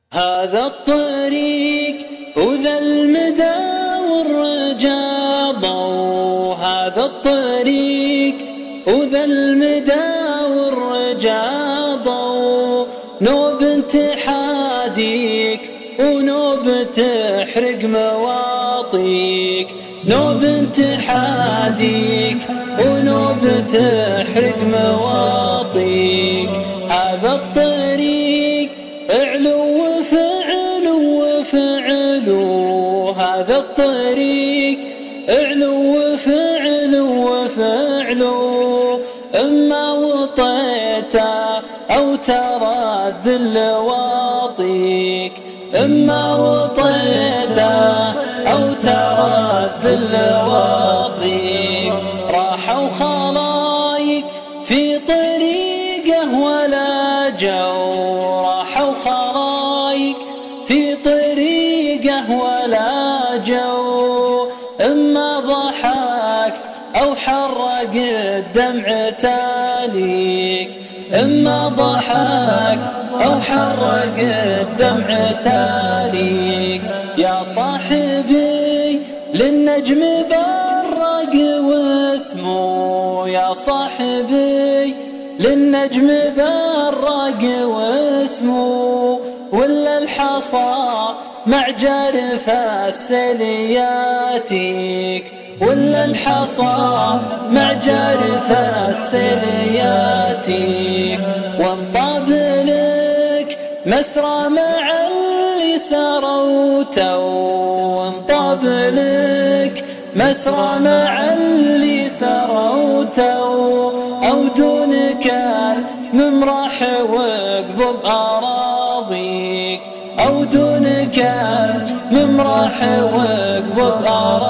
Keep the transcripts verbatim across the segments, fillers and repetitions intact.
هذا الطريق وذا المدى والرجا ضو، هذا الطريق وذا المدى والرجا ضو، نوب تحاديك ونوب تحرق مواطيك، نوب تحاديك ونوب تحرق مواطيك. هذا الطريق اعلو وفعلو وفعلو، هذا الطريق اعلو وفعلو وفعلو، اما وطيته او ترى الذل واطيك، اما وطيته او ترى الذل واطيك. راحوا خلايق في طريقه ولا جو، راحوا خلايق في طريقه ولا جو، اما ضحكت او حرق الدمع تاليك، اما ضحكت او حرق الدمع تاليك. يا صاحبي للنجم برق واسمو، يا صاحبي للنجم برق واسمو، ولا الحصى مع جرف السيل ياتيك، ولا الحصى مع جرف السيل ياتيك. وانطاب لك مسرى مع اللي سروته، وانطاب لك مسرى مع اللي سروته، أو دونك الممرح واقضب أراضيك، أو دونك الممرح واقضب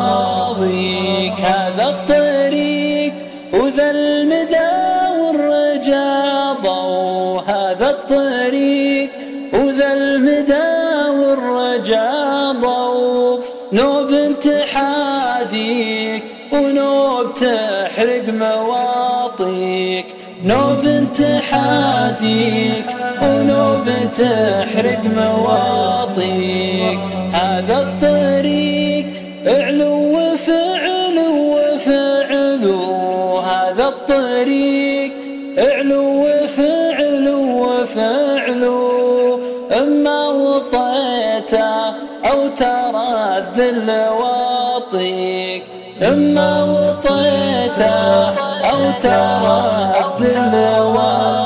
أراضيك. هذا الطريق وذا المدى والرجا ضو، هذا الطريق وذا المدى والرجا ضو، نوب تحاديك ونوب تحرق مواطيك، نوب تحاديك ونوب تحرق مواطيك. هذا الطريق اعلو وفعلو وفعلو، هذا الطريق اعلو وفعلو وفعلو، اما وطيته او ترى الذل واطيك، اما وطيته او ترى الذل واطيك.